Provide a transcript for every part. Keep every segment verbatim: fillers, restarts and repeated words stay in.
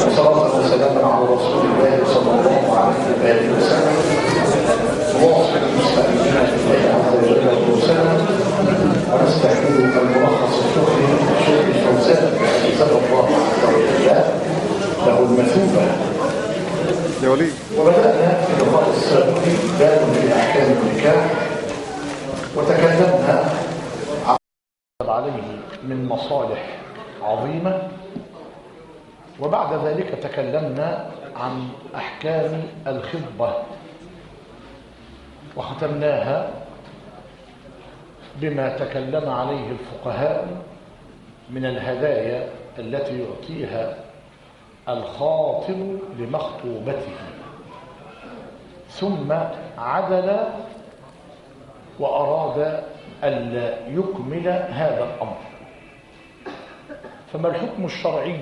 وصلاة وسلاما على رسول الله صلى الله عليه وسلم وواصل المستأمنين لله عز وجل وسلم ونستحيل الملخص الفقهي للشيخ الفوزان جزاه الله عز وجل له المثوبة. وبدأنا في اللقاء السابق باب في أحكام النكاح وتكلمنا عليه من مصالح عظيمة، وبعد ذلك تكلمنا عن أحكام الخطبة وختمناها بما تكلم عليه الفقهاء من الهدايا التي يعطيها الخاطب لمخطوبته، ثم عدل وأراد أن يكمل هذا الأمر. فما الحكم الشرعي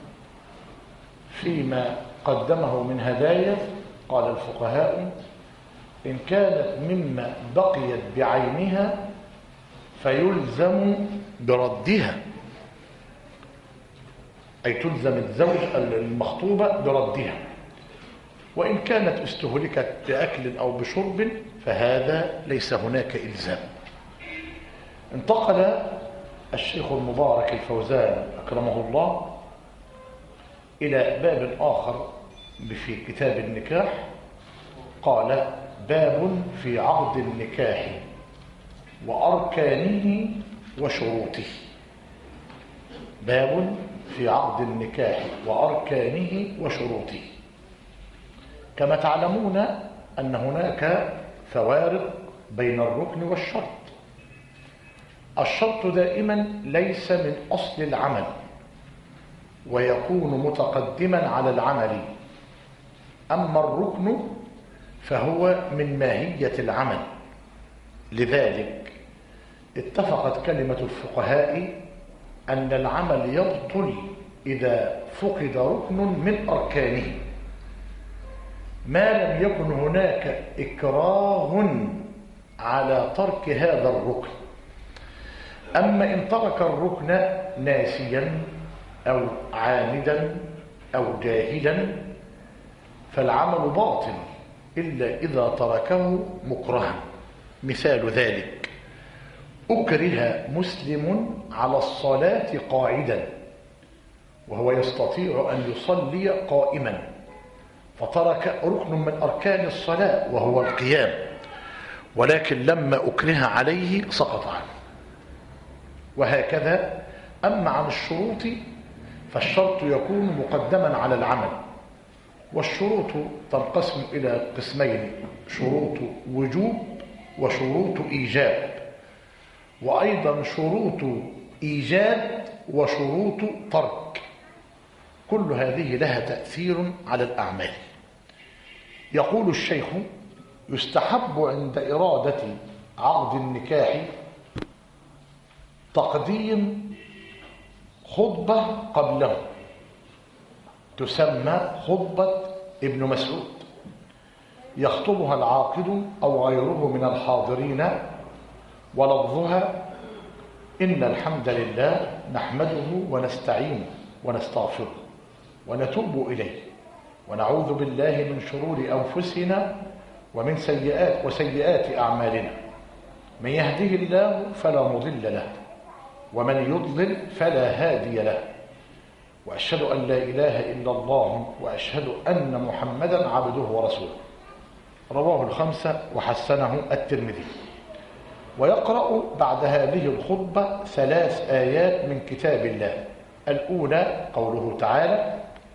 فيما قدمه من هدايا؟ قال الفقهاء: إن كانت مما بقيت بعينها فيلزم بردها، أي تلزم الزوج المخطوبة بردها. وإن كانت استهلكت بأكل أو بشرب فهذا ليس هناك إلزام. انتقل الشيخ المبارك الفوزان أكرمه الله إلى باب آخر في كتاب النكاح، قال: باب في عقد النكاح وأركانه وشروطه. باب في عقد النكاح وأركانه وشروطه. كما تعلمون أن هناك فوارق بين الركن والشرط. الشرط دائما ليس من أصل العمل ويكون متقدما على العمل، أما الركن فهو من ماهية العمل. لذلك اتفقت كلمة الفقهاء أن العمل يبطل إذا فقد ركن من أركانه، ما لم يكن هناك إكراه على ترك هذا الركن. أما إن ترك الركن ناسيا أو عامدا أو جاهلا فالعمل باطل إلا إذا تركه مكرها. مثال ذلك: أكره مسلم على الصلاة قاعدا وهو يستطيع أن يصلي قائما، فترك ركن من أركان الصلاة وهو القيام، ولكن لما أكره عليه سقط عنه. وهكذا. أما عن الشروط فالشرط يكون مقدما على العمل، والشروط تنقسم إلى قسمين: شروط وجوب وشروط إيجاب، وأيضا شروط إيجاد وشروط ترك. كل هذه لها تأثير على الأعمال. يقول الشيخ: يستحب عند إرادة عقد النكاح تقديم خطبة قبله تسمى خطبة ابن مسعود، يخطبها العاقد أو غيره من الحاضرين، ولفظها: إن الحمد لله نحمده ونستعينه ونستغفره ونتوب إليه ونعوذ بالله من شرور أنفسنا ومن سيئات وسيئات أعمالنا، من يهده الله فلا مضل له ومن يضلل فلا هادي له، وأشهد أن لا إله إلا الله وأشهد أن محمدا عبده ورسوله. رواه الخمسة وحسنه الترمذي. ويقرأ بعد هذه الخطبة ثلاث آيات من كتاب الله. الأولى قوله تعالى: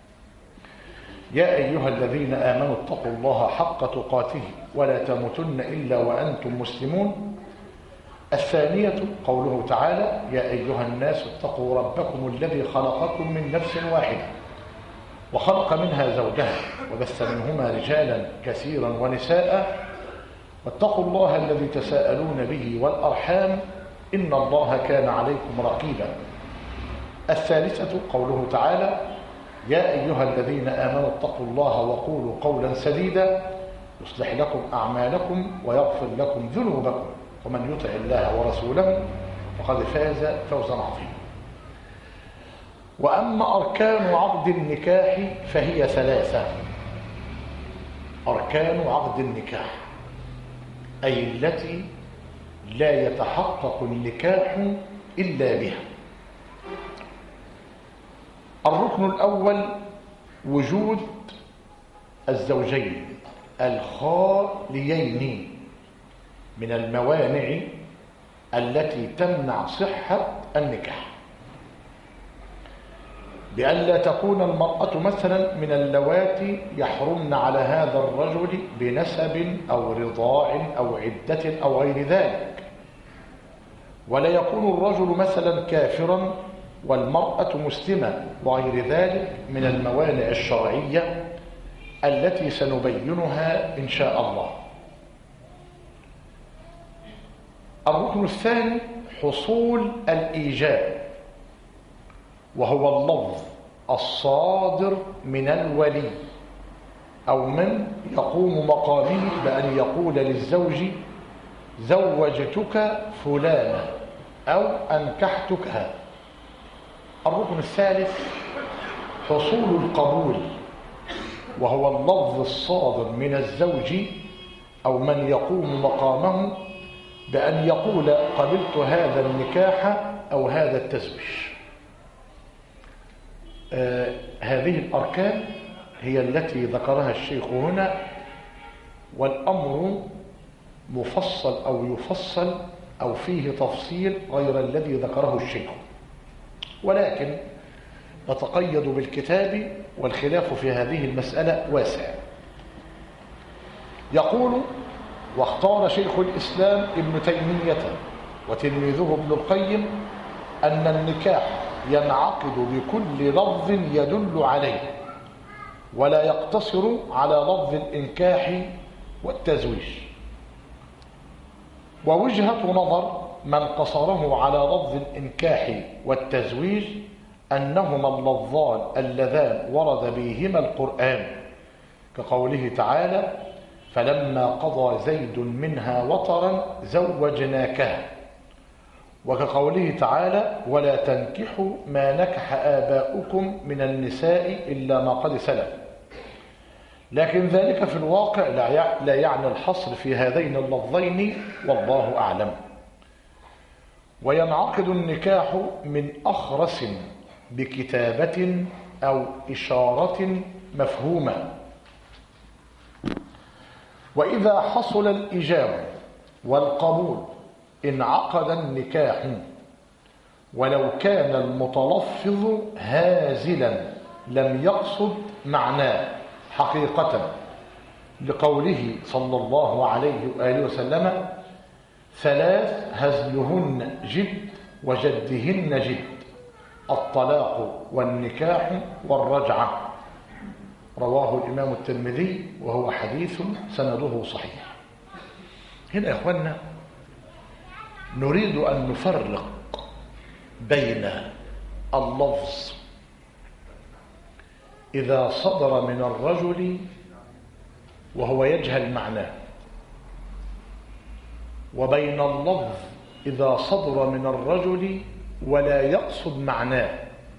يا أيها الذين آمنوا اتقوا الله حق تقاته ولا تموتن إلا وأنتم مسلمون. الثانية قوله تعالى: يا أيها الناس اتقوا ربكم الذي خلقكم من نفس واحدة وخلق منها زوجها وبث منهما رجالا كثيرا ونساء واتقوا الله الذي تساءلون به والأرحام إن الله كان عليكم رقيبا. الثالثة قوله تعالى: يا أيها الذين آمنوا اتقوا الله وقولوا قولا سديدا يصلح لكم أعمالكم ويغفر لكم ذنوبكم ومن يطع الله ورسوله فقد فاز فوزا عظيما. وأما أركان عقد النكاح فهي ثلاثة. أركان عقد النكاح أي التي لا يتحقق النكاح إلا بها. الركن الأول وجود الزوجين الخاليين من الموانع التي تمنع صحة النكاح، بأن لا تكون المرأة مثلا من اللواتي يحرمن على هذا الرجل بنسب أو رضاع أو عدة أو غير ذلك، ولا يكون الرجل مثلا كافرا والمرأة مسلمة وغير ذلك من الموانع الشرعية التي سنبينها إن شاء الله. الركن الثاني حصول الإيجاب، وهو اللفظ الصادر من الولي أو من يقوم مقامه بأن يقول للزوج زوجتك فلانة أو أنكحتكها. الركن الثالث حصول القبول، وهو اللفظ الصادر من الزوج أو من يقوم مقامه بأن يقول قبلت هذا النكاح أو هذا التزويج. آه هذه الأركان هي التي ذكرها الشيخ هنا، والأمر مفصل أو يفصل أو فيه تفصيل غير الذي ذكره الشيخ، ولكن نتقيد بالكتاب والخلاف في هذه المسألة واسع. يقول: واختار شيخ الإسلام ابن تيمية وتلميذه ابن القيم أن النكاح ينعقد بكل لفظ يدل عليه، ولا يقتصر على لفظ الإنكاح والتزويج. ووجهة نظر من قصره على لفظ الإنكاح والتزويج أنهما اللفظان اللذان ورد بهما القرآن، كقوله تعالى: فلما قضى زيد منها وطرا زوجناكها، وكقوله تعالى: ولا تنكحوا ما نكح آباؤكم من النساء إلا ما قد سلف. لكن ذلك في الواقع لا يعني الحصر في هذين اللفظين، والله أعلم. وينعقد النكاح من أخرس بكتابة أو إشارة مفهومة. وإذا حصل الإجاب والقبول انعقد النكاح، ولو كان المتلفظ هازلا لم يقصد معناه حقيقة، لقوله صلى الله عليه وآله وسلم: ثلاث هزلهن جد وجدهن جد، الطلاق والنكاح والرجعة. رواه الإمام الترمذي وهو حديث سنده صحيح. هنا يا إخوانا نريد أن نفرق بين اللفظ إذا صدر من الرجل وهو يجهل معناه، وبين اللفظ إذا صدر من الرجل ولا يقصد معناه،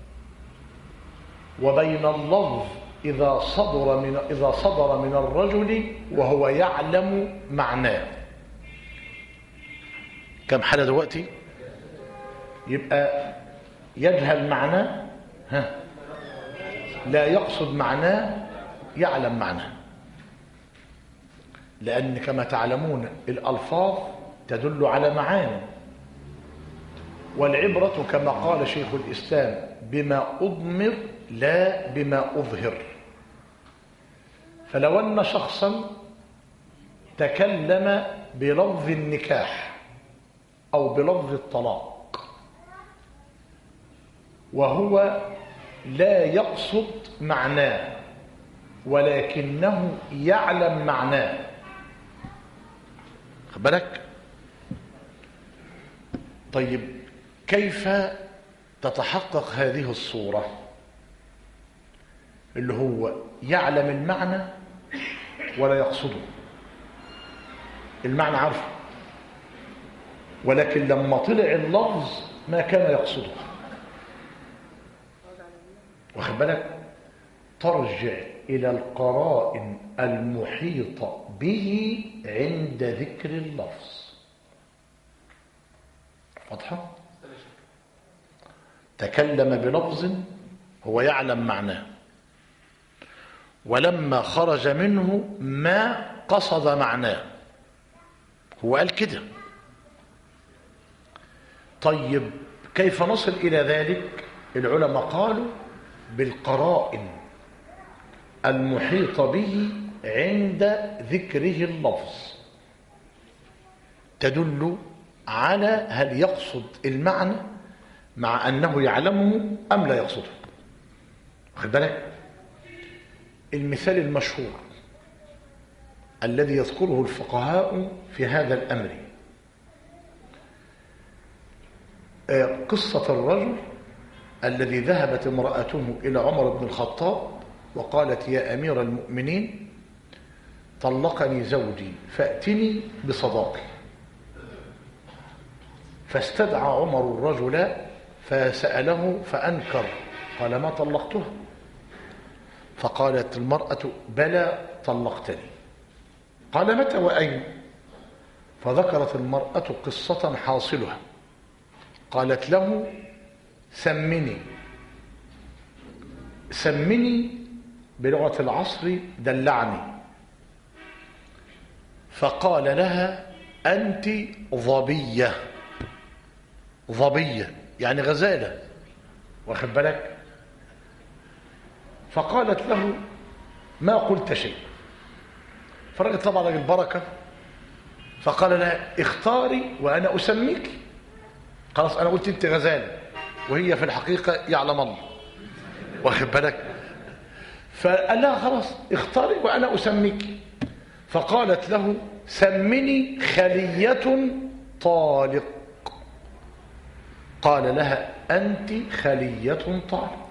وبين اللفظ إذا صدر من إذا صدر من الرجل وهو يعلم معناه. كم حالة دلوقتي؟ يبقى يجهل معناه، ها، لا يقصد معناه، يعلم معناه. لأن كما تعلمون الألفاظ تدل على معاني، والعبرة كما قال شيخ الإسلام بما أضمر لا بما أظهر. فلو أن شخصا تكلم بلفظ النكاح أو بلفظ الطلاق وهو لا يقصد معناه ولكنه يعلم معناه، خد بالك؟ طيب كيف تتحقق هذه الصورة؟ اللي هو يعلم المعنى ولا يقصده، المعنى عارفه ولكن لما طلع اللفظ ما كان يقصده. واخد بالك؟ ترجع إلى القرائن المحيطة به عند ذكر اللفظ. واضحة؟ تكلم بلفظ هو يعلم معناه، ولما خرج منه ما قصد معناه، هو قال كده. طيب كيف نصل إلى ذلك؟ العلماء قالوا بالقرائن المحيطة به عند ذكره اللفظ، تدل على هل يقصد المعنى مع أنه يعلمه أم لا يقصده. واخد بالك؟ المثال المشهور الذي يذكره الفقهاء في هذا الأمر قصة الرجل الذي ذهبت امرأته إلى عمر بن الخطاب وقالت: يا أمير المؤمنين، طلقني زوجي فأتني بصداقي. فاستدعى عمر الرجل فسأله فأنكر، قال: ما طلقتها. فقالت المرأة: بلى طلقتني. قال: متى وأين؟ فذكرت المرأة قصة حاصلها. قالت له: سمني. سمني بلغة العصر دلعني. فقال لها: أنت ظبية. ظبية يعني غزالة، واخد بالك؟ فقالت له: ما قلت شيء. فرجت طبعا راجل بركة، فقال لها: اختاري وأنا أسميك. خلاص أنا قلت أنت غزالة، وهي في الحقيقة يعلم الله، واخد بالك؟ فقال لها: خلاص اختاري وأنا أسميك. فقالت له: سمني خلية طالق. قال لها: أنت خلية طالق.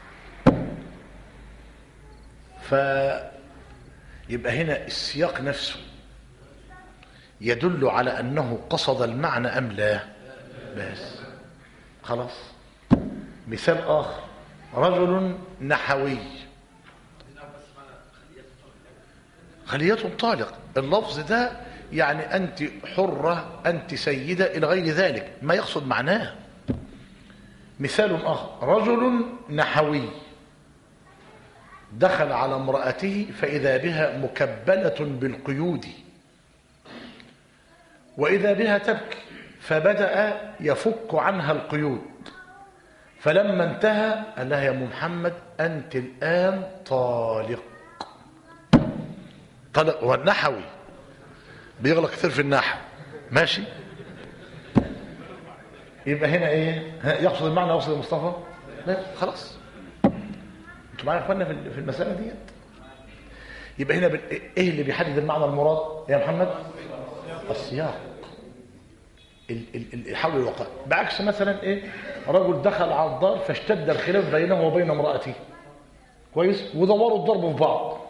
فيبقى هنا السياق نفسه يدل على أنه قصد المعنى أم لا. بس خلاص. مثال آخر: رجل نحوي. خلية طالق، اللفظ ده يعني أنت حرة، أنت سيدة، إلى غير ذلك، ما يقصد معناه. مثال آخر: رجل نحوي دخل على امرأته فإذا بها مكبلة بالقيود، وإذا بها تبكي، فبدأ يفك عنها القيود، فلما انتهى قال لها: يا أم محمد، أنت الآن طالق. طلق. والنحوي بيغلق كثير في النحو، ماشي؟ يبقى هنا ايه؟ يقصد المعنى يقصد المصطفى؟ لا خلاص. انتوا معايا يا اخوانا في المساله ديت؟ يبقى هنا ايه اللي بيحدد المعنى المراد يا محمد؟ السياق، الحول الواقع. بعكس مثلا ايه؟ رجل دخل على الدار فاشتد الخلاف بينه وبين امراته، كويس؟ ودوروا الضرب في بعض.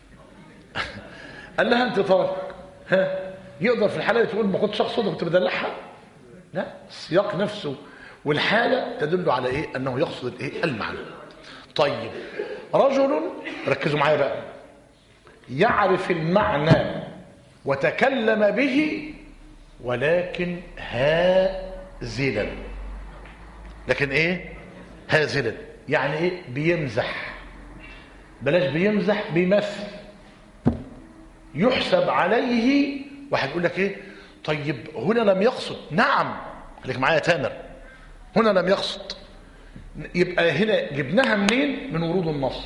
قال لها: انت طالق. ها، يقدر في الحاله تقول ما كنتش اقصد كنت بدلعها؟ لا، السياق نفسه والحاله تدل على ايه؟ انه يقصد الايه؟ المعنى. طيب رجل، ركزوا معايا بقى، يعرف المعنى وتكلم به ولكن هازلا. لكن ايه؟ هازلا يعني ايه؟ بيمزح. بلاش بيمزح، بيمثل. يحسب عليه. واحد يقول لك ايه؟ طيب هنا لم يقصد. نعم، خليك معايا تامر، هنا لم يقصد. يبقى هنا جبناها منين؟ من ورود النص،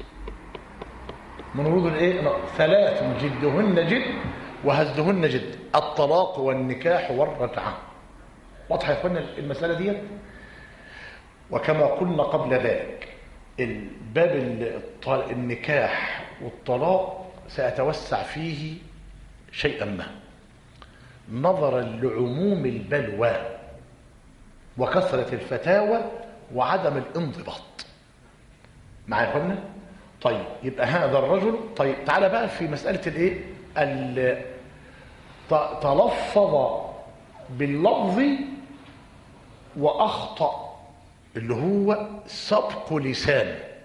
من ورود الايه؟ ثلاث جدهن جد وهزهن جد: الطلاق والنكاح والرجعه. واضحه يا اخوانا المساله دي؟ وكما قلنا قبل ذلك، الباب النكاح والطلاق سأتوسع فيه شيئا ما، نظرا لعموم البلوى وكثرة الفتاوى وعدم الانضباط. معايا يا اخوانا؟ طيب يبقى هذا الرجل. طيب تعالى بقى في مسألة الايه؟ تلفظ باللفظ وأخطأ، اللي هو سبق لسان.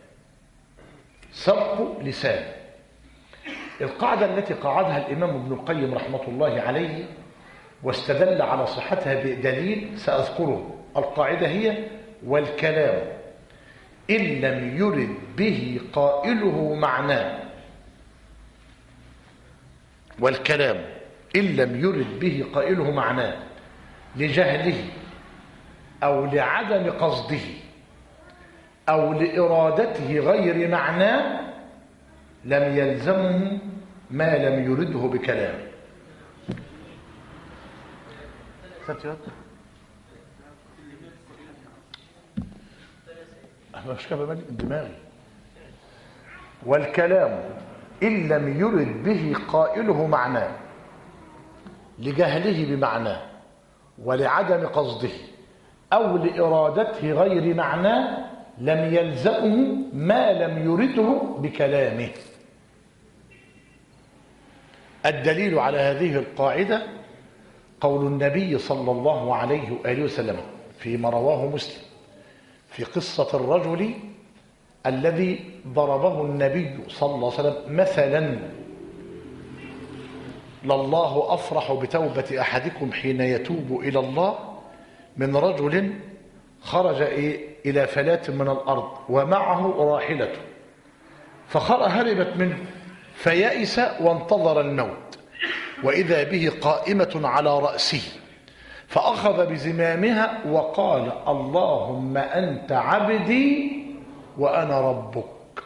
سبق لسان. القاعدة التي قاعدها الإمام ابن القيم رحمة الله عليه واستدل على صحتها بدليل سأذكره. القاعدة هي: والكلام إن لم يرد به قائله معناه، والكلام إن لم يرد به قائله معناه لجهله أو لعدم قصده أو لإرادته غير معناه لم يلزمه ما لم يرده بكلام. مش كده دماغي. والكلام إن لم يرد به قائله معناه لجهله بمعناه ولعدم قصده أو لإرادته غير معناه لم يلزمه ما لم يرده بكلامه. الدليل على هذه القاعدة قول النبي صلى الله عليه وآله وسلم فيما رواه مسلم في قصة الرجل الذي ضربه النبي صلى الله عليه وسلم مثلا: لله أفرح بتوبة أحدكم حين يتوب إلى الله من رجل خرج إلى فلاة من الأرض ومعه راحلته فهربت منه فيأس وانتظر الموت، وإذا به قائمة على رأسه فأخذ بزمامها وقال: اللهم أنت عبدي وأنا ربك.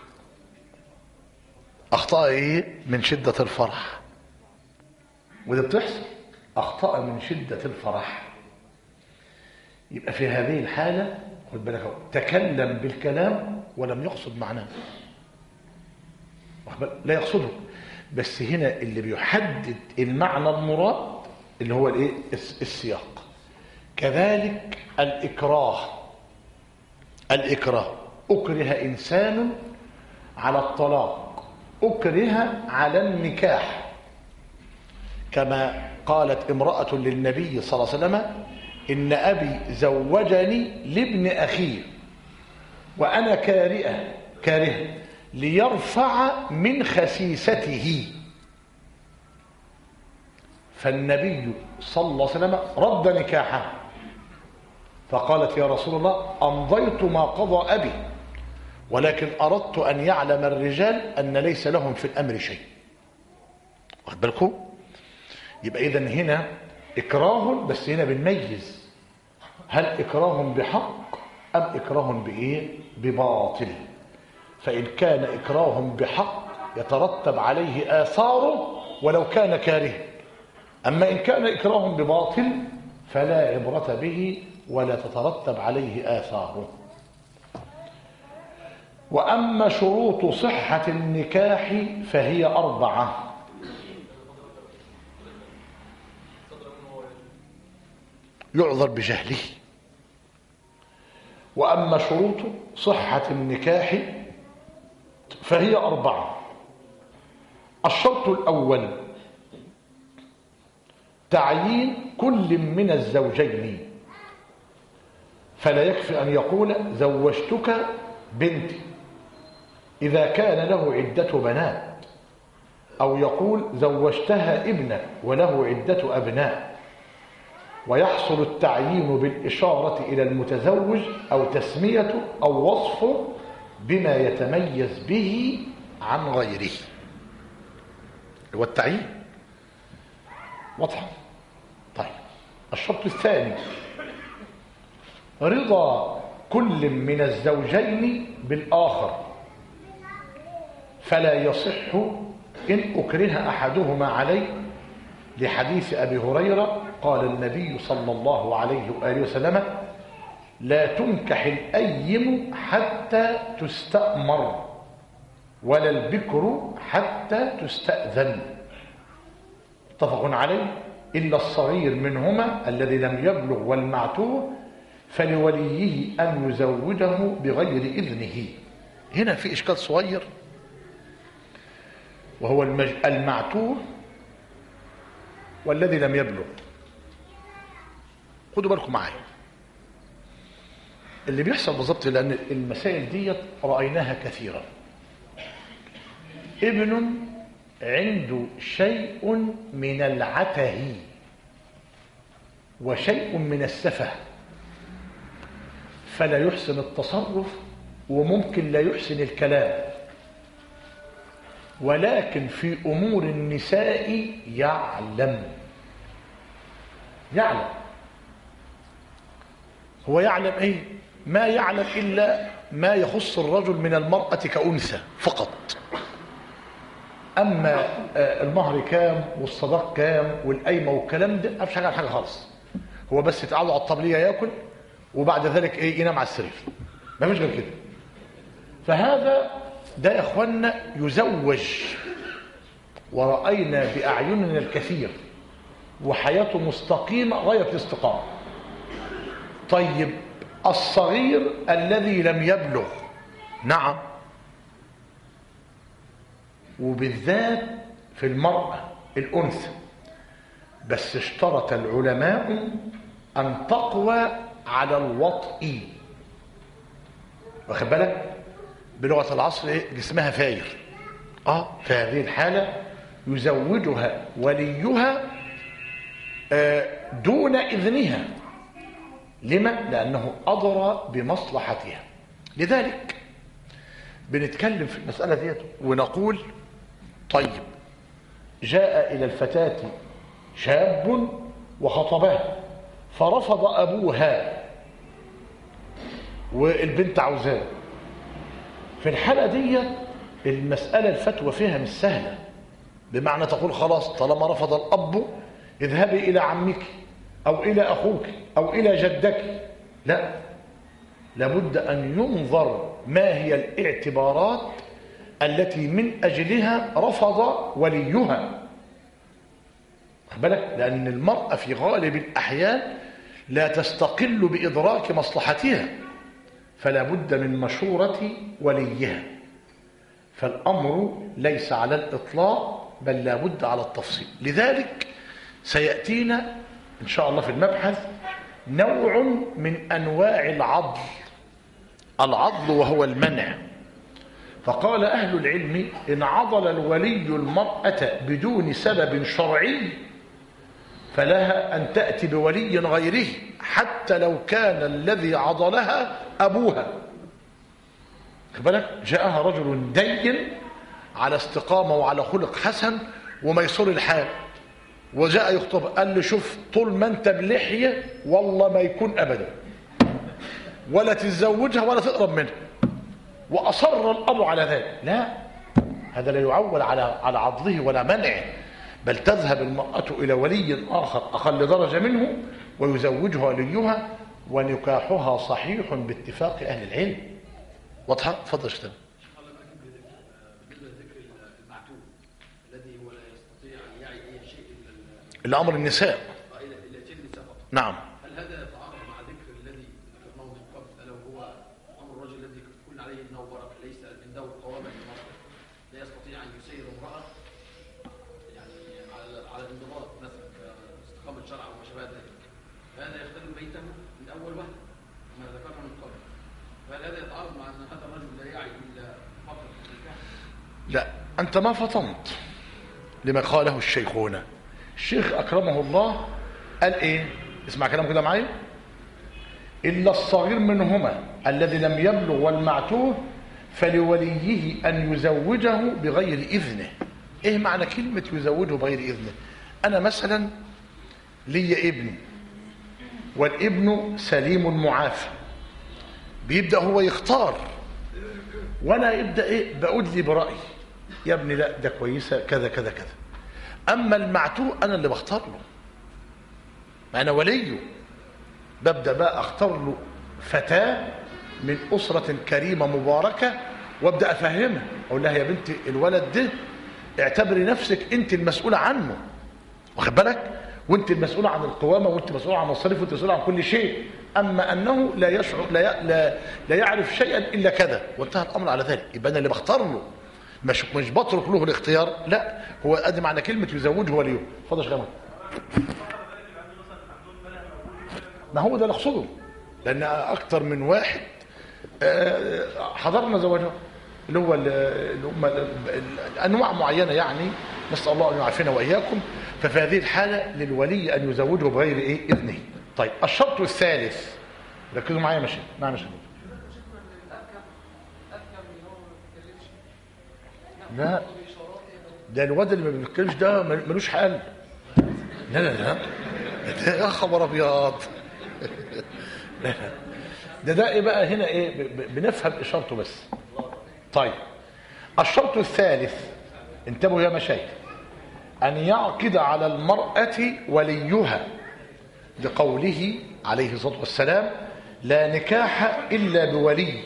أخطأ إيه؟ من شدة الفرح. وده بتحصل، أخطأ من شدة الفرح. يبقى في هذه الحالة خد بالك، تكلم بالكلام ولم يقصد معناه، لا يقصده، بس هنا اللي بيحدد المعنى المراد اللي هو الايه؟ السياق. كذلك الإكراه. الإكراه: أكره إنسان على الطلاق، أكره على النكاح، كما قالت امرأة للنبي صلى الله عليه وسلم: إن أبي زوجني لابن أخيه وأنا كارهة كارهة ليرفع من خسيسته. فالنبي صلى الله عليه وسلم رد نكاحه، فقالت: يا رسول الله أمضيت ما قضى أبي، ولكن أردت أن يعلم الرجال أن ليس لهم في الأمر شيء. واخد بالكم؟ يبقى إذن هنا إكراه، بس هنا بنميز هل إكراه بحق أم إكراه بإيه؟ بباطل. فإن كان إكراه بحق يترتب عليه آثاره ولو كان كاره، أما إن كان إكراه بباطل فلا عبرة به ولا تترتب عليه آثاره. وأما شروط صحة النكاح فهي أربعة. يعذر بجهله. وأما شروط صحة النكاح فهي أربعة. الشرط الأول تعيين كل من الزوجين، فلا يكفي أن يقول زوجتك بنتي إذا كان له عدة بنات، أو يقول زوجتها ابنك وله عدة أبناء، ويحصل التعيين بالإشارة إلى المتزوج أو تسميته أو وصفه بما يتميز به عن غيره. والتعيين واضح. طيب، الشرط الثاني رضا كل من الزوجين بالآخر، فلا يصح إن أكره أحدهما عليه، لحديث أبي هريرة قال النبي صلى الله عليه وآله وسلم: لا تنكح الأيم حتى تستأمر، ولا البكر حتى تستأذن. متفق عليه، إلا الصغير منهما الذي لم يبلغ والمعتوه فلوليه أن يزوجه بغير إذنه. هنا في إشكال صغير، وهو المعتوه والذي لم يبلغ. خدوا بالكم معايا اللي بيحصل بالظبط، لأن المسائل دي رأيناها كثيرا. ابن عنده شيء من العته وشيء من السفه، فلا يحسن التصرف وممكن لا يحسن الكلام، ولكن في أمور النساء يعلم يعلم هو يعلم إيه؟ ما يعلم إلا ما يخص الرجل من المرأة كأنثى فقط. أما المهر كام والصداق كام والقايمة والكلام ده مفيش حاجة حاجة خالص. هو بس يتعود على الطبلية ياكل وبعد ذلك إيه ينام على السرير، مفيش غير كده. فهذا ده يا اخوانا يزوج، ورأينا بأعيننا الكثير، وحياته مستقيمة غاية الاستقامة. طيب الصغير الذي لم يبلغ، نعم، وبالذات في المرأة الأنثى، بس اشترط العلماء أن تقوى على الوطء، واخد بالك؟ بلغة العصر إيه؟ جسمها فاير. اه في هذه الحالة يزوجها وليها آه دون إذنها. لما؟ لأنه أضرى بمصلحتها. لذلك بنتكلم في المسألة دي ونقول طيب جاء إلى الفتاة شاب وخطبها فرفض أبوها والبنت عاوزاه. في الحالة دي المسألة الفتوى فيها مش سهلة، بمعنى تقول خلاص طالما رفض الأب اذهبي إلى عمك أو إلى أخوك أو إلى جدك. لا، لابد أن ينظر ما هي الاعتبارات التي من أجلها رفض وليها. بالك، لأن المرأة في غالب الأحيان لا تستقل بإدراك مصلحتها، فلا بد من مشورة وليها. فالأمر ليس على الإطلاق بل لا بد على التفصيل. لذلك سيأتينا إن شاء الله في المبحث نوع من أنواع العضل، العضل وهو المنع. فقال أهل العلم إن عضل الولي المرأة بدون سبب شرعي فلها أن تأتي بولي غيره حتى لو كان الذي عضلها أبوها. بالك، جاءها رجل دين على استقامة وعلى خلق حسن وميسور الحال، وجاء يخطب، قال له شوف طول ما انت بلحية والله ما يكون أبدا، ولا تتزوجها ولا تقرب منها، وأصر الأب على ذلك. لا، هذا لا يعول على على عضله ولا منعه، بل تذهب المرأة إلى ولي آخر أقل درجة منه ويزوجها وليها، ونكاحها صحيح باتفاق أهل العلم. واضحة؟ تفضل اشتغل. الأمر النساء. نعم. هل هذا يتعارض مع ذكر الذي ذكرناه من قبل، ألا وهو أمر الرجل الذي تكون عليه النوبرة ليس من ذوي القوامة المرأة لا يستطيع أن يسير امرأة يعني على على الانضباط مثلا كاستقامة الشرع وما شابه ذلك، هذا يختل بيته من أول وهلة كما ذكرنا من قبل. فهل هذا يتعارض مع أن هذا الرجل لا يعي إلا فقط النكاح؟ لا، أنت ما فطنت لما قاله الشيخون. الشيخ أكرمه الله قال إيه؟ اسمع كلام كده معايا. إلا الصغير منهما الذي لم يبلغ والمعتوه فلوليه أن يزوجه بغير إذنه. إيه معنى كلمة يزوجه بغير إذنه؟ أنا مثلا لي ابن، والابن سليم معافى، بيبدأ هو يختار وأنا يبدأ إيه؟ بقول لي برأيي يا ابني لا ده كويسة كذا كذا كذا. أما المعتوه أنا اللي بختار له، ما أنا وليه، ببدأ بقى أختار له فتاة من أسرة كريمة مباركة، وابدأ أفهمها، أقول لها يا بنتي الولد ده اعتبري نفسك أنت المسؤولة عنه، واخد بالك، وأنت المسؤولة عن القوامة، وأنت مسؤولة عن المصاريف، وأنت مسؤولة عن كل شيء، أما أنه لا يشعر لا, لا, لا يعرف شيئا إلا كذا، وانتهى الأمر على ذلك. يبقى أنا اللي بختار له، مش مش بترك له الاختيار، لا، هو أدي معنى كلمة يزوجه وليه. اتفضل يا شيخ. ما هو ده اللي اقصده، لان اكتر من واحد حضرنا زواجه اللي هو اللي هم انواع معينه يعني، نسال الله ان يعافينا واياكم. ففي هذه الحاله للولي ان يزوجه بغير ايه اذنه. طيب الشرط الثالث، ركزوا معايا ماشي نعم ماشي. لا ده الواد اللي ما بيتكلمش ده ملوش حل. لا لا لا ده يا خبر ابيض. ده ده ايه بقى هنا ايه بنفهم اشارته بس. طيب الشرط الثالث، انتبهوا يا مشايخ، ان يعقد على المرأة وليها، لقوله عليه الصلاة والسلام لا نكاح الا بولي،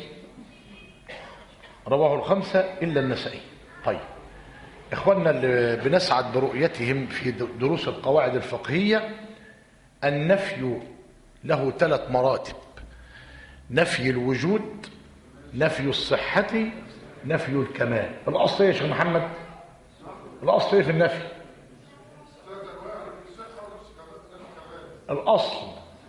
رواه الخمسة الا النسائي. طيب اخواننا اللي بنسعد برؤيتهم في دروس القواعد الفقهية، النفي له ثلاث مراتب: نفي الوجود، نفي الصحة، نفي الكمال. الاصل ايه يا شيخ محمد؟ الاصل ايه في النفي؟ الاصل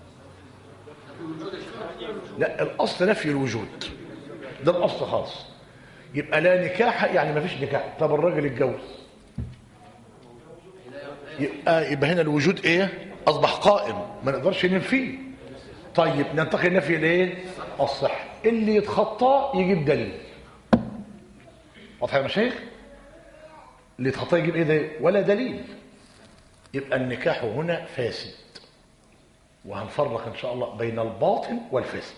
لا الاصل نفي الوجود، ده الاصل خالص. يبقى لا نكاح يعني ما فيش نكاح. طب الراجل اتجوز، يبقى يبقى هنا الوجود ايه؟ اصبح قائم، ما نقدرش ننفيه. طيب ننتقل نفي الايه؟ الصحة. اللي يتخطاه يجيب دليل. واضح يا مشايخ؟ اللي يتخطاه يجيب ايه ده؟ ولا دليل. يبقى النكاح هنا فاسد، وهنفرق ان شاء الله بين الباطل والفاسد.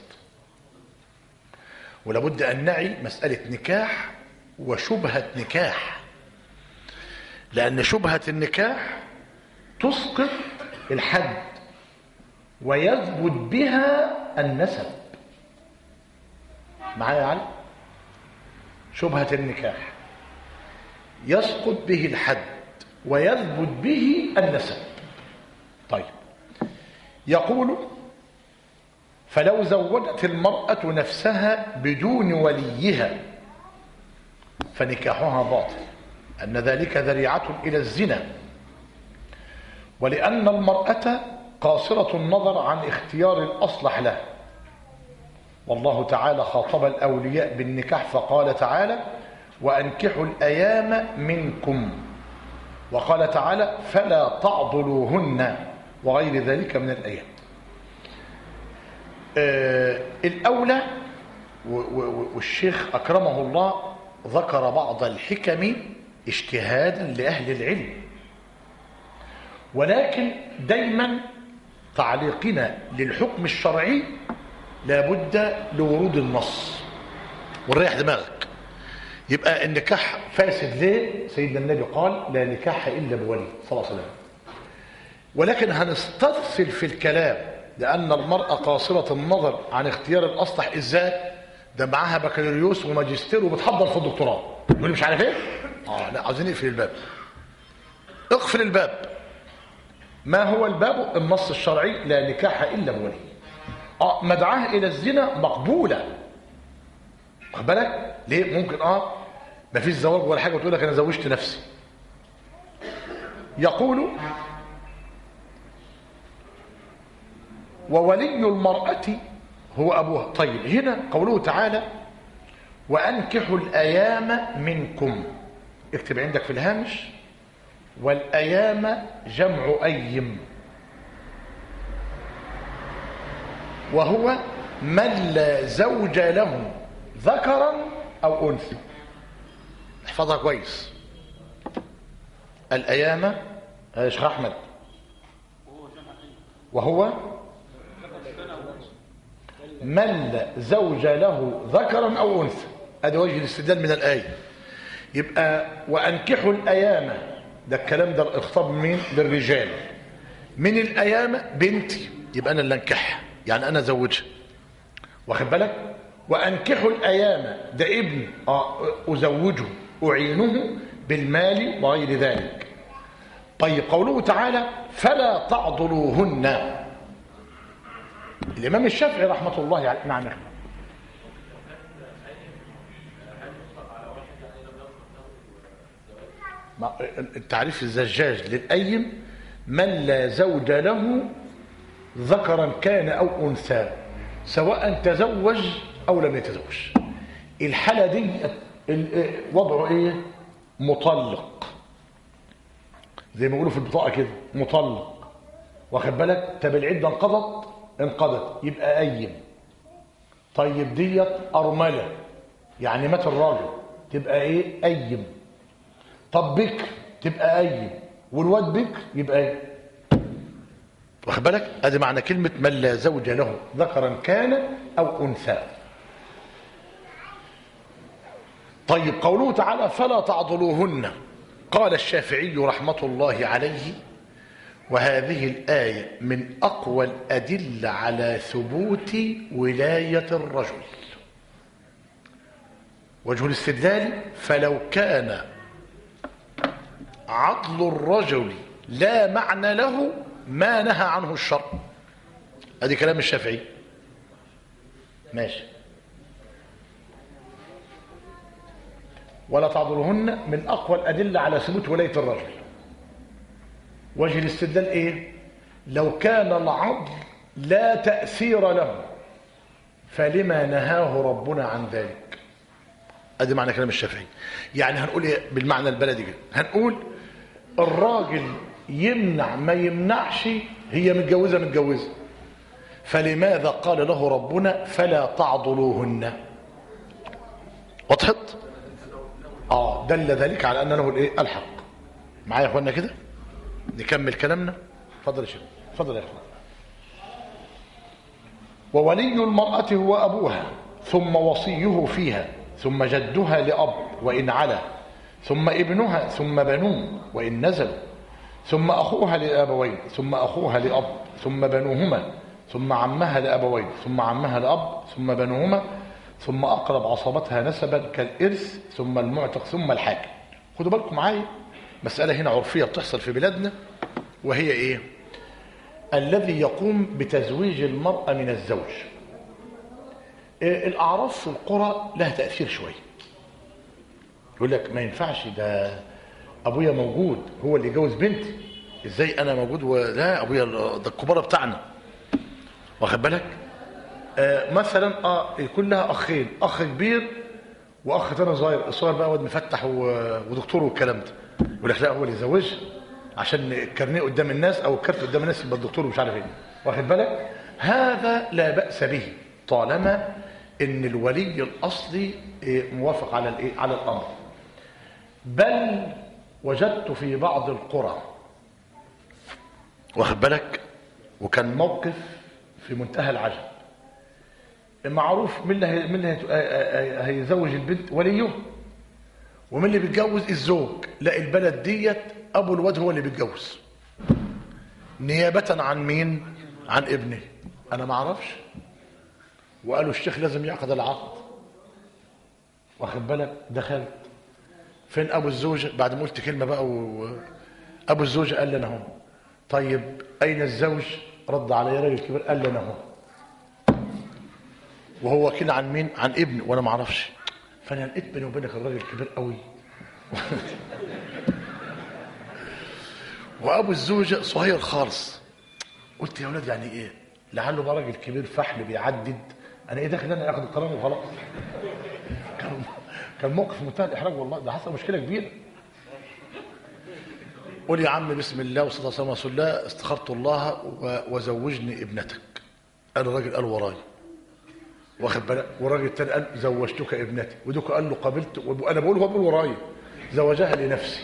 ولابد ان نعي مسألة نكاح وشبهة نكاح، لان شبهة النكاح تسقط الحد ويثبت بها النسب. معايا يا علي؟ شبهة النكاح يسقط به الحد ويثبت به النسب. طيب يقول فلو زوجت المرأة نفسها بدون وليها فنكاحها باطل، أن ذلك ذريعة إلى الزنا، ولأن المرأة قاصرة النظر عن اختيار الأصلح له. والله تعالى خاطب الأولياء بالنكاح فقال تعالى وأنكحوا الأيام منكم، وقال تعالى فلا تعضلوهن وغير ذلك من الأيام. آه الأولى، والشيخ أكرمه الله ذكر بعض الحكم اجتهادا لأهل العلم، ولكن دايما تعليقنا للحكم الشرعي لابد لورود النص ونريح دماغك. يبقى النكاح فاسد ليه؟ سيدنا النبي قال لا نكاح إلا بولي صلى الله عليه وسلم. ولكن هنسترسل في الكلام لأن المرأة قاصرة النظر عن اختيار الأصلح. إزاي؟ ده معاها بكالوريوس وماجستير وبتحضر في الدكتوراه، يقول مش عارف ايه؟ اه لا عاوزين نقفل الباب. اقفل الباب. ما هو الباب؟ النص الشرعي لا نكاح إلا بولي. اه مدعاه إلى الزنا مقبولة. واخد بالك؟ ليه؟ ممكن اه ما فيش زواج ولا حاجة وتقول لك أنا زوجت نفسي. يقول وولي المرأة هو أبوها. طيب هنا قوله تعالى وأنكحوا الأيام منكم، اكتب عندك في الهامش والأيام جمع أيم، وهو من لا زوج له ذكرا أو أنثى. احفظها كويس. الأيام يا شيخ أحمد، وهو من لا زوج له ذكرا أو أنثى. هذا وجه الاستدلال من الآية. يبقى وأنكحوا الأيام، ده الكلام ده الخطاب مين؟ للرجال. من الأيام بنتي، يبقى أنا اللي أنكحها، يعني أنا زوجها. واخد بالك؟ وأنكحوا الأيام، ده ابن أزوجه أعينه بالمال وغير ذلك. طيب قوله تعالى فلا تعضلوهن، الإمام الشافعي رحمة الله عليه. نعم يا أخي. التعريف الزجاج للأيم من لا زوج له ذكرا كان أو أنثى، سواء تزوج أو لم يتزوج. الحالة دي وضعه ايه؟ مطلق، زي ما يقولوا في البطاقه كده مطلق، واخد بالك؟ طب العده انقضت انقضت يبقى قيم. طيب ديت ارمله يعني مات الراجل تبقى ايه؟ قيم. طب بكر تبقى قيم، والواد بكر يبقى ايه؟ واخد بالك؟ ادي معنى كلمه من لا زوج له ذكرا كان او انثى. طيب قوله تعالى فلا تعضلوهن، قال الشافعي رحمه الله عليه وهذه الآية من أقوى الأدلة على ثبوت ولاية الرجل. وجه الاستدلال فلو كان عضل الرجل لا معنى له ما نهى عنه الشرع. ادي كلام الشافعي. ماشي. ولا تعضلهن من اقوى الادله على ثبوت ولايه الرجل. وجه الاستدلال ايه؟ لو كان العضل لا تاثير له فلما نهاه ربنا عن ذلك. ادي معنى كلام الشافعي. يعني هنقول ايه بالمعنى البلدي كده؟ هنقول الراجل يمنع ما يمنعش، هي متجوزه متجوزه، فلماذا قال له ربنا فلا تعضلوهن؟ وضحت؟ اه دل ذلك على انه الايه؟ الحق. معايا يا اخوانا كده؟ نكمل كلامنا. اتفضل يا شيخ. اتفضل يا اخوان. وولي المرأة هو ابوها ثم وصيه فيها ثم جدها لأب وإن علا ثم ابنها ثم بنوه وإن نزلوا ثم أخوها لأبوين ثم أخوها لأب ثم بنوهما ثم عمها لأبوين ثم عمها لأب ثم بنوهما ثم أقرب عصبتها نسبا كالإرث ثم المعتق ثم الحاكم. خدوا بالكم معايا مسألة هنا عرفية بتحصل في بلادنا، وهي إيه؟ الذي يقوم بتزويج المرأة من الزوج. الأعراف في القرى لها تأثير شوية. يقول لك ما ينفعش، ده أبويا موجود هو اللي يجوز بنتي، إزاي أنا موجود ولا أبويا؟ ده الكبارة بتاعنا، واخد بالك؟ آه مثلا اه يكون لها أخين، أخ كبير وأخ تاني صغير، الصغير بقى واد مفتح ودكتور والكلام ده، يقول لك لا هو اللي يزوجها عشان الكارنيه قدام الناس أو الكارت قدام الناس يبقى الدكتور ومش عارف إيه، واخد بالك؟ هذا لا بأس به طالما ان الولي الاصلي موافق على الايه؟ على الامر. بل وجدت في بعض القرى، واخد بالك؟ وكان موقف في منتهى العجب. معروف مين اللي مين اللي هيزوج البنت؟ وليه. ومين اللي بيتجوز؟ الزوج. لا البلد ديت ابو الواد هو اللي بيتجوز نيابه عن مين؟ عن ابنه. انا ما اعرفش. وقالوا الشيخ لازم يعقد العقد، واخد بالك؟ دخلت فين ابو الزوجه بعد ما قلت كلمه بقى و... ابو الزوجه قال لي انا اهو. طيب اين الزوج؟ رد علي راجل كبير قال لي انا اهو. وهو كده عن مين؟ عن ابني وانا ما اعرفش. فانا لقيت بيني وبينك الراجل الكبير قوي وابو الزوجه صغير خالص. قلت يا ولاد يعني ايه؟ لعله بقى راجل كبير فحل بيعدد، انا ايه داخل انا اخد القرار وخلاص. كان كان موقف في منتهى الاحراج والله، ده حصل مشكله كبيره. قول يا عم بسم الله والصلاه والسلام على رسول الله، استخرت الله وزوجني ابنتك. قال الراجل قال وراي، واخد بالك؟ والراجل الثاني قال زوجتك ابنتي، ودوك قال له قابلت، وانا بقول هو بيقول وراي زوجها لنفسي.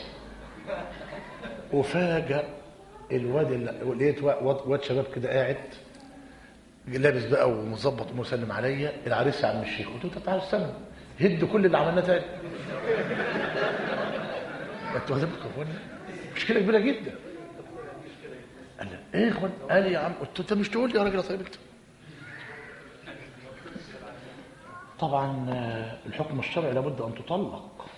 وفاجأ الواد اللي لقيت واد شباب كده قاعد لابس بقى ومظبط ومسلم عليا، العريس يا عم الشيخ. قلت له تعالى استنى هد كل اللي عملناه تاني. انتوا هتبقوا يا اخوانا مشكله كبيره جدا. قال لي ايه يا اخوان؟ قال لي يا عم. قلت له انت مش تقول لي يا راجل طيب انت. طبعا الحكم الشرعي لابد ان تطلق،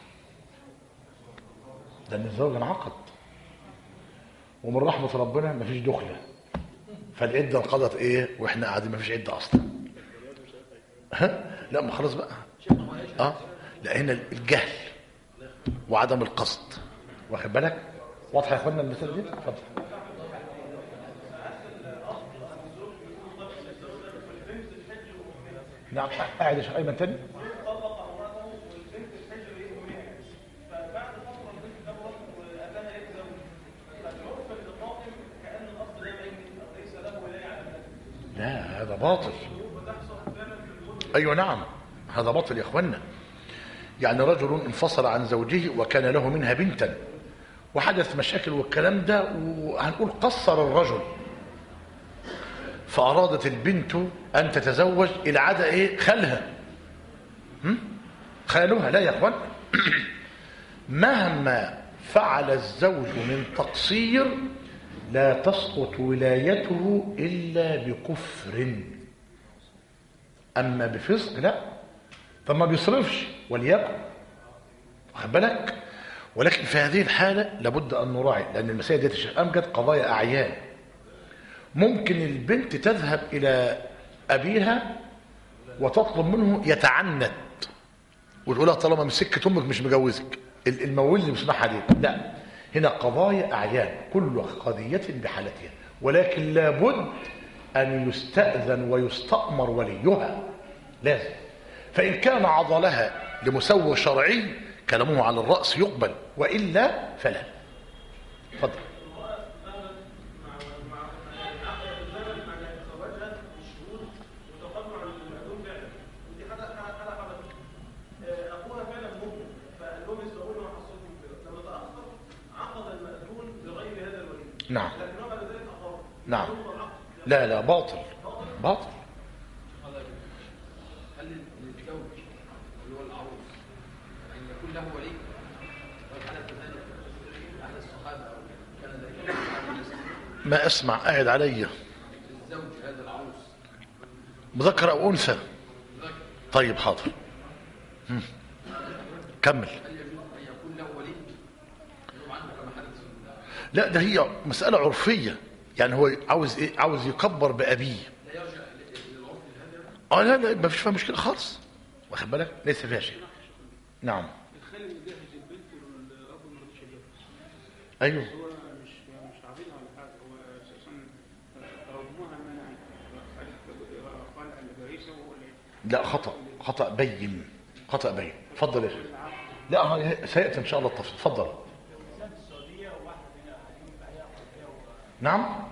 لان الزواج انعقد، ومن رحمه ربنا مفيش دخله، فالعده انقضت ايه واحنا قاعدين مفيش عده اصلا. ها لا ما خلاص بقى. اه لا هنا الجهل وعدم القصد، واخد بالك؟ واضحه يا اخوانا المثال دي؟ اتفضل. نعم قاعد يا شيخ ايمن تاني. هذا باطل. أيوة نعم، هذا باطل يا إخوانا. يعني رجل انفصل عن زوجه وكان له منها بنتا وحدث مشاكل والكلام ده، وهنقول قصر الرجل، فأرادت البنت أن تتزوج إلى عدا إيه خالها، خالها. لا يا إخوان، مهما فعل الزوج من تقصير لا تسقط ولايته إلا بكفر، أما بفسق لا، فما بيصرفش وليكن، واخد بالك. ولكن في هذه الحالة لابد أن نراعي، لأن المسائل دي يا شيخ أمجد قضايا أعيان. ممكن البنت تذهب إلى أبيها وتطلب منه يتعنت وتقول لها طالما مسكت أمك مش مجوزك، الموال اللي بسمعها دي لا، هنا قضايا أعيان كل قضية بحالتها، ولكن لابد أن يستأذن ويستأمر وليها لازم. فإن كان عضلها لمسوى شرعي كلامه على الرأس يقبل، وإلا فلا. تفضل. نعم نعم، لا لا، باطل باطل. هل للزوج اللي هو العروس ان يكون له ولي؟ وحدث ذلك احد الصحابه او كان ذلك ما اسمع، قاعد عليا. الزوج هذا العروس مذكر او انثى؟ مذكر. طيب حاضر، كمل. هل يجوز ان يكون له ولي؟ ينوب عنه كما حدث في لا، ده هي مسألة عرفية، يعني هو عاوز ايه؟ عاوز يكبر بأبيه. لا يرجع للعرف هذا؟ اه لا لا، ما فيش فيها مشكلة خالص، واخد بالك، ليس فيها شيء. نعم. الخال مجهز البنت والاب ما رضيش يجوزها. ايوه. هو مش مش عارفين على حاجه، هو اساسا ربوها منع قال الجريسه وهو اللي لا، خطأ خطأ بين، خطأ بين. اتفضل يا شيخ. لا سيأتي ان شاء الله التفصيل. اتفضل. نعم.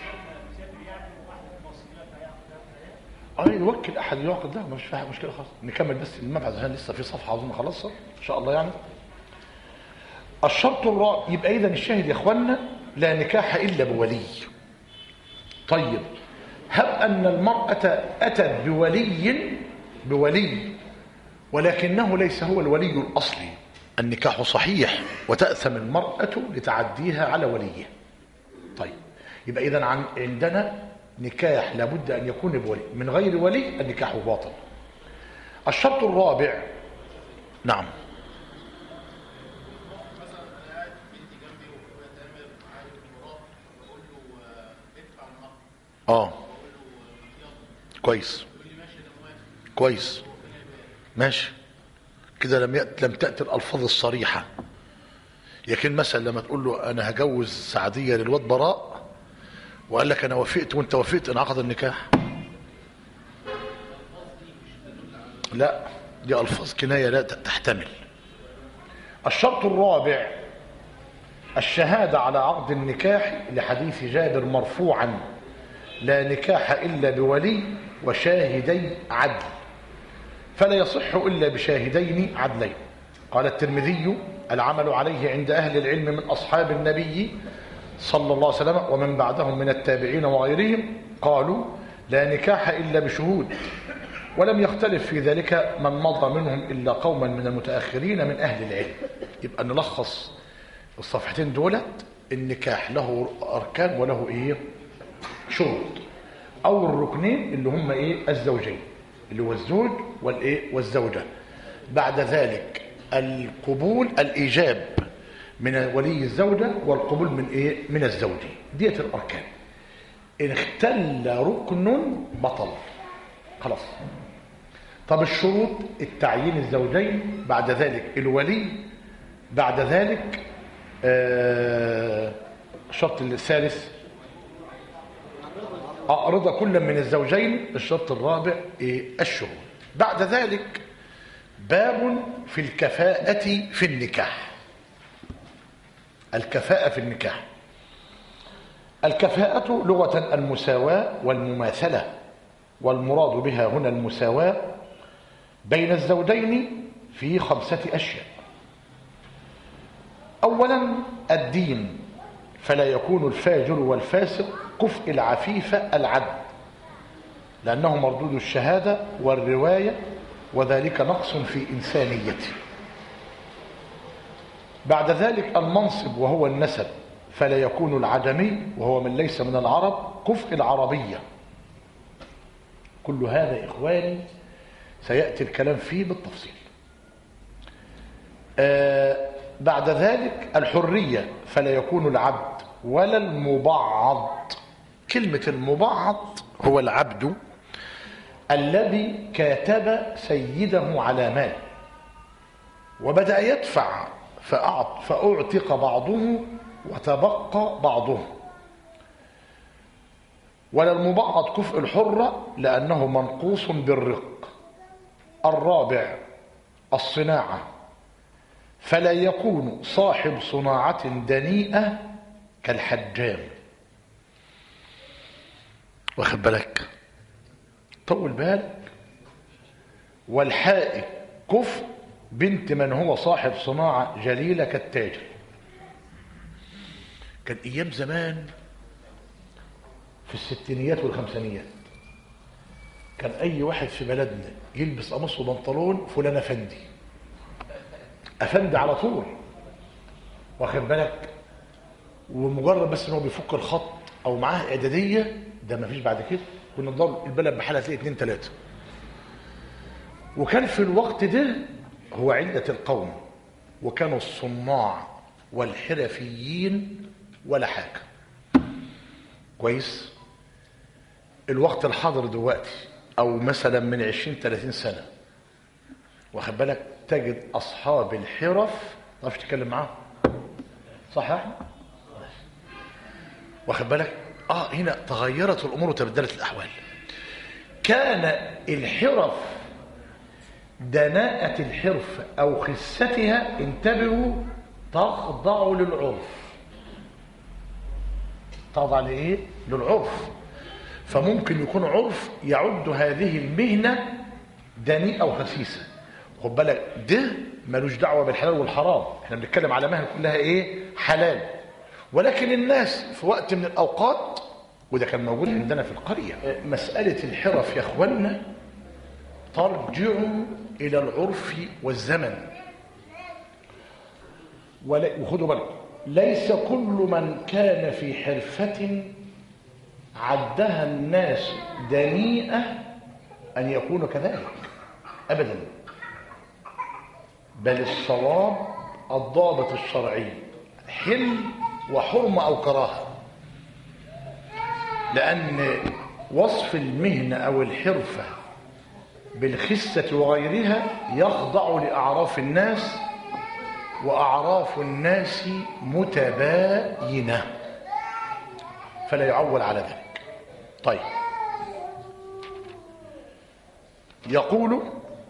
اه يوكل احد يعقد، لا مش فيها مشكله خالص. نكمل بس المبحث عشان لسه في صفحه اظن خلصها ان شاء الله. يعني الشرط الرابع، يبقى اذا الشاهد يا اخوانا لا نكاح الا بولي. طيب، هب ان المراه اتت بولي بولي ولكنه ليس هو الولي الاصلي، النكاح صحيح وتأثم المراه لتعديها على وليه. طيب، يبقى اذا عندنا نكاح لابد ان يكون بولي، من غير ولي النكاح باطل. الشرط الرابع. نعم. اه كويس كويس ماشي كده. لم يأت لم تأتي الألفاظ الصريحة. لكن مثلا لما تقول له انا هجوز سعدية للواد براء وقال لك انا وافقت وانت وافقت، انعقد النكاح. لا، دي الفاظ كناية لا تحتمل. الشرط الرابع الشهادة على عقد النكاح لحديث جابر مرفوعا: لا نكاح إلا بولي وشاهدي عدل، فلا يصح إلا بشاهدين عدلين. قال الترمذي: العمل عليه عند أهل العلم من أصحاب النبي صلى الله عليه وسلم ومن بعدهم من التابعين وغيرهم قالوا: لا نكاح إلا بشهود. ولم يختلف في ذلك من مضى منهم إلا قوما من المتأخرين من أهل العلم. يبقى نلخص الصفحتين دولت: النكاح له أركان وله إيه؟ شروط. أول ركنين اللي هم إيه؟ الزوجين، اللي هو الزوج والإيه؟ والزوجة. بعد ذلك القبول، الإيجاب من ولي الزوجة والقبول من إيه؟ من الزوج. ديت الأركان. إن اختل ركن بطل خلاص. طب الشروط: التعيين الزوجين، بعد ذلك الولي، بعد ذلك آه الشرط الثالث رضا كل من الزوجين. الشرط الرابع إيه؟ الشهود. بعد ذلك باب في الكفاءة في النكاح. الكفاءة في النكاح. الكفاءة لغة المساواة والمماثلة، والمراد بها هنا المساواة بين الزوجين في خمسة أشياء. أولا الدين، فلا يكون الفاجر والفاسق كفء العفيف العدل، لأنه مردود الشهادة والرواية، وذلك نقص في إنسانيته. بعد ذلك المنصب وهو النسب، فلا يكون العجمي وهو من ليس من العرب كفء العربية. كل هذا إخواني سيأتي الكلام فيه بالتفصيل. آه بعد ذلك الحرية، فلا يكون العبد ولا المبعض. كلمة المبعض هو العبد الذي كاتب سيده على مال وبدأ يدفع فأعتق بعضه وتبقى بعضه. ولا المبعض كفء الحرة لأنه منقوص بالرق. الرابع الصناعة، فلا يكون صاحب صناعة دنيئة كالحجام. واخد بالك؟ طول بالك. والحائك كفء بنت من هو صاحب صناعة جليلة كالتاجر. كان ايام زمان في الستينيات والخمسينيات كان اي واحد في بلدنا يلبس قميص وبنطلون فلان افندي، افندي على طول. واخد بالك؟ ومجرد بس ان هو بيفك الخط او معاه اعداديه، ده ما فيش بعد كده. كنا نضل البلد بحالها تلاقي اتنين تلاته. وكان في الوقت ده هو عدة القوم، وكانوا الصناع والحرفيين ولا حاجة. كويس؟ الوقت الحاضر دلوقتي او مثلا من عشرين ثلاثين سنة، واخد بالك، تجد اصحاب الحرف ما تعرفش تتكلم معاهم. صح يا احمد؟ واخد بالك؟ اه هنا تغيرت الامور وتبدلت الاحوال. كان الحرف دناءة الحرف او خستها، انتبهوا، تخضع للعرف. تخضع لايه؟ للعرف. فممكن يكون عرف يعد هذه المهنة دنيئة او خسيسة. خد بالك، ده ملوش دعوة بالحلال والحرام، احنا بنتكلم على مهنة كلها ايه؟ حلال. ولكن الناس في وقت من الاوقات، وده كان موجود عندنا في القرية، مسألة الحرف يا اخوانا ترجع الى العرف والزمن. وخدوا بالكم، ليس كل من كان في حرفة عدها الناس دنيئة ان يكون كذلك ابدا، بل الصواب الضابط الشرعي حل وحرمة او كراهة. لان وصف المهنة او الحرفة بالخسة وغيرها يخضع لأعراف الناس، وأعراف الناس متباينة، فلا يعول على ذلك. طيب، يقول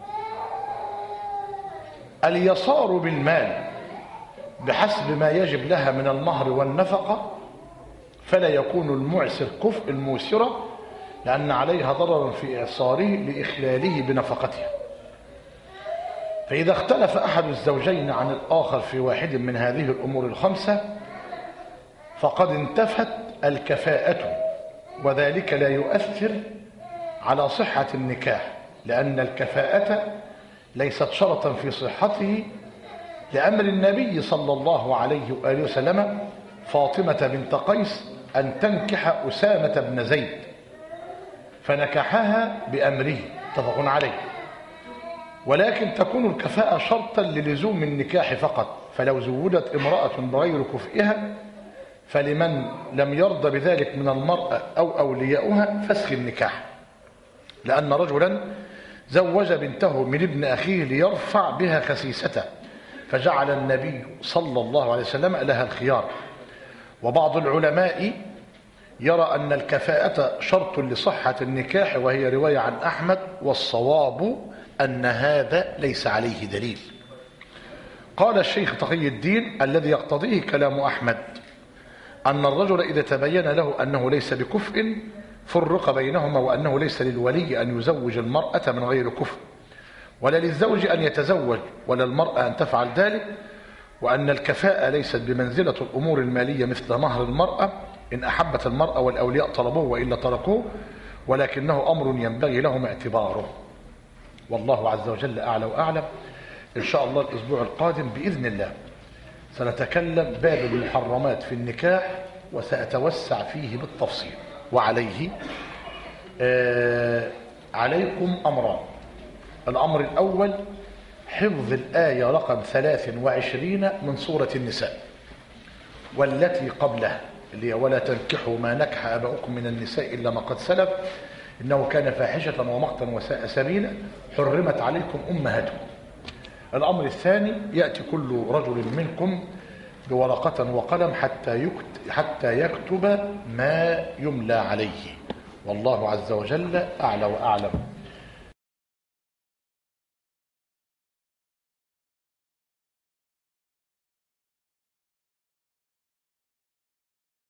اليسار بالمال بحسب ما يجب لها من المهر والنفقة، فلا يكون المعسر كفء الموسرة لأن عليها ضررا في إعصاره لإخلاله بنفقتها. فإذا اختلف أحد الزوجين عن الآخر في واحد من هذه الأمور الخمسة فقد انتفت الكفاءة، وذلك لا يؤثر على صحة النكاح، لأن الكفاءة ليست شرطا في صحته، لأمر النبي صلى الله عليه وآله وسلم فاطمة بنت قيس أن تنكح أسامة بن زيد، فنكحها بأمره، اتفق عليه. ولكن تكون الكفاءة شرطا للزوم النكاح فقط، فلو زوجت امرأة بغير كفئها فلمن لم يرضى بذلك من المرأة أو أولياؤها فسخ النكاح، لأن رجلا زوج بنته من ابن أخيه ليرفع بها خسيسته، فجعل النبي صلى الله عليه وسلم لها الخيار. وبعض العلماء يرى أن الكفاءة شرط لصحة النكاح، وهي رواية عن أحمد، والصواب أن هذا ليس عليه دليل. قال الشيخ تقي الدين الذي يقتضيه كلام أحمد أن الرجل إذا تبين له أنه ليس بكفء فرق بينهما وأنه ليس للولي أن يزوج المرأة من غير كفر، ولا للزوج أن يتزوج، ولا المرأة أن تفعل ذلك، وأن الكفاءة ليست بمنزلة الأمور المالية مثل مهر المرأة إن أحبت المرأة والأولياء طلبوه وإلا تركوه، ولكنه أمر ينبغي لهم اعتباره. والله عز وجل أعلى وأعلم. إن شاء الله الأسبوع القادم بإذن الله سنتكلم باب المحرمات في النكاح، وسأتوسع فيه بالتفصيل. وعليه آه عليكم أمران. الأمر الأول حفظ الآية رقم ثلاث وعشرين من سورة النساء والتي قبلها، اللي هي ولا تنكحوا ما نكح آباؤكم من النساء إلا ما قد سلف إنه كان فاحشة ومقتا وساء سبيلا، حرمت عليكم أمهاتكم. الأمر الثاني يأتي كل رجل منكم بورقة وقلم حتى يكتب, حتى يكتب ما يملى عليه. والله عز وجل أعلى وأعلم.